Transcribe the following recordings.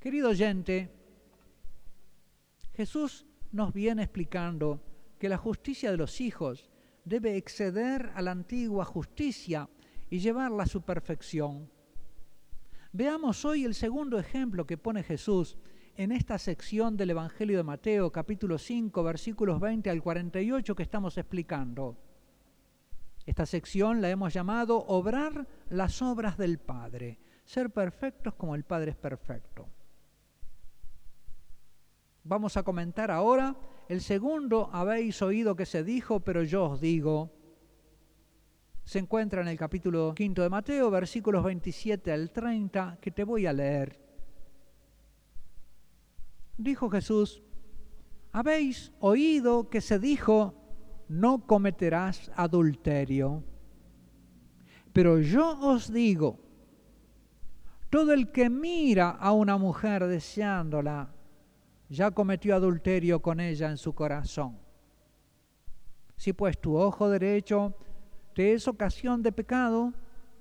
Querido oyente, Jesús nos viene explicando que la justicia de los hijos debe exceder a la antigua justicia y llevarla a su perfección. Veamos hoy el segundo ejemplo que pone Jesús en esta sección del Evangelio de Mateo, capítulo 5, versículos 20 al 48 que estamos explicando. Esta sección la hemos llamado obrar las obras del Padre, ser perfectos como el Padre es perfecto. Vamos a comentar ahora el segundo, habéis oído que se dijo, pero yo os digo. Se encuentra en el capítulo 5 de Mateo, versículos 27 al 30, que te voy a leer. Dijo Jesús, habéis oído que se dijo, no cometerás adulterio. Pero yo os digo, todo el que mira a una mujer deseándola, ya cometió adulterio con ella en su corazón. Si pues tu ojo derecho te es ocasión de pecado,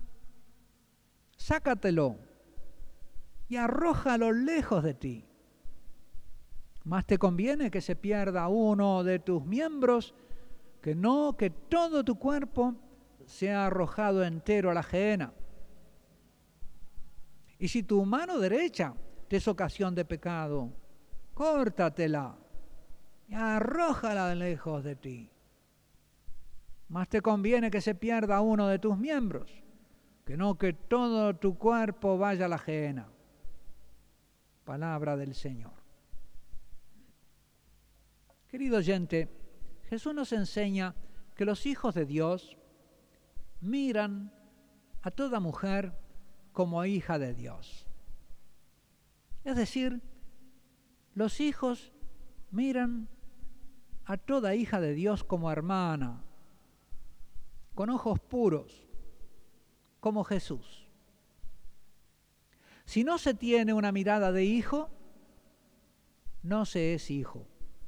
sácatelo y arrójalo lejos de ti. Más te conviene que se pierda uno de tus miembros, que no que todo tu cuerpo sea arrojado entero a la gehenna. Y si tu mano derecha te es ocasión de pecado, córtatela y arrójala lejos de ti. Más te conviene que se pierda uno de tus miembros, que no que todo tu cuerpo vaya a la gehenna. Palabra del Señor. Querido oyente, Jesús nos enseña que los hijos de Dios miran a toda mujer como hija de Dios. Es decir, los hijos miran a toda hija de Dios como hermana, con ojos puros, como Jesús. Si no se tiene una mirada de hijo, no se es hijo.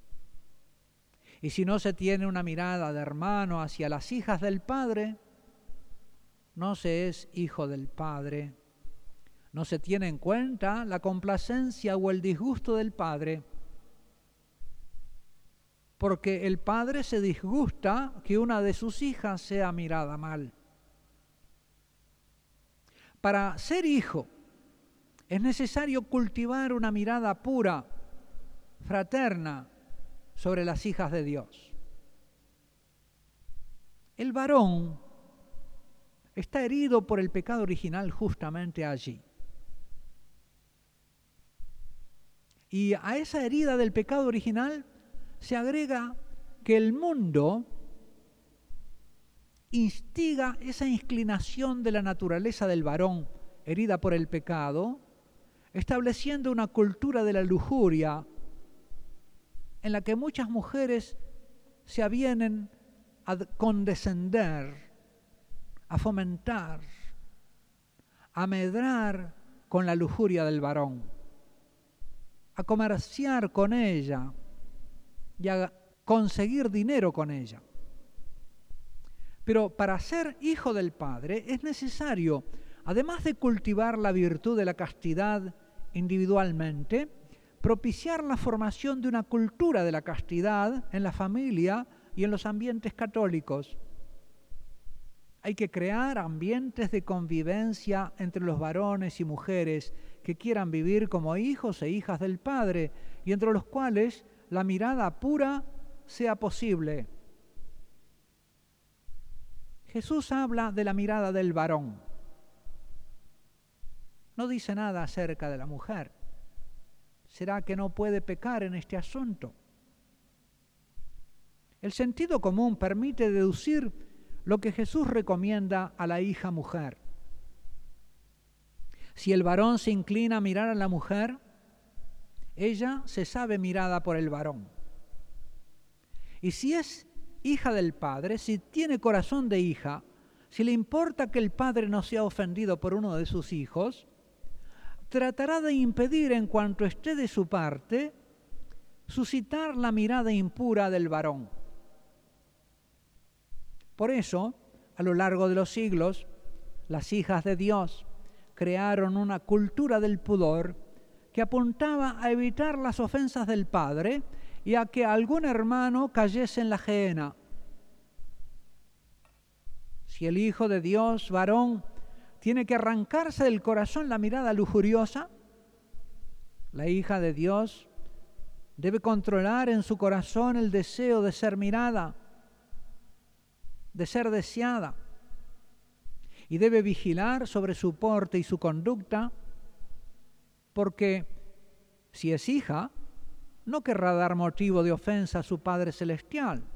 Y si no se tiene una mirada de hermano hacia las hijas del Padre, no se es hijo del Padre. No se tiene en cuenta la complacencia o el disgusto del Padre, porque el Padre se disgusta que una de sus hijas sea mirada mal. Para ser hijo es necesario cultivar una mirada pura, fraterna, sobre las hijas de Dios. El varón está herido por el pecado original justamente allí. Y a esa herida del pecado original se agrega que el mundo instiga esa inclinación de la naturaleza del varón herida por el pecado, estableciendo una cultura de la lujuria en la que muchas mujeres se avienen a condescender, a fomentar, a medrar con la lujuria del varón, a comerciar con ella y a conseguir dinero con ella. Pero para ser hijo del Padre es necesario, además de cultivar la virtud de la castidad individualmente, propiciar la formación de una cultura de la castidad en la familia y en los ambientes católicos. Hay que crear ambientes de convivencia entre los varones y mujeres que quieran vivir como hijos e hijas del Padre y entre los cuales la mirada pura sea posible. Jesús habla de la mirada del varón. No dice nada acerca de la mujer. ¿Será que no puede pecar en este asunto? El sentido común permite deducir lo que Jesús recomienda a la hija mujer. Si el varón se inclina a mirar a la mujer, ella se sabe mirada por el varón. Y si es hija del Padre, si tiene corazón de hija, si le importa que el Padre no sea ofendido por uno de sus hijos, tratará de impedir en cuanto esté de su parte suscitar la mirada impura del varón. Por eso, a lo largo de los siglos, las hijas de Dios crearon una cultura del pudor que apuntaba a evitar las ofensas del padre y a que algún hermano cayese en la gehenna. Si el Hijo de Dios, varón, tiene que arrancarse del corazón la mirada lujuriosa, la hija de Dios debe controlar en su corazón el deseo de ser mirada, de ser deseada, y debe vigilar sobre su porte y su conducta, porque si es hija, no querrá dar motivo de ofensa a su Padre Celestial.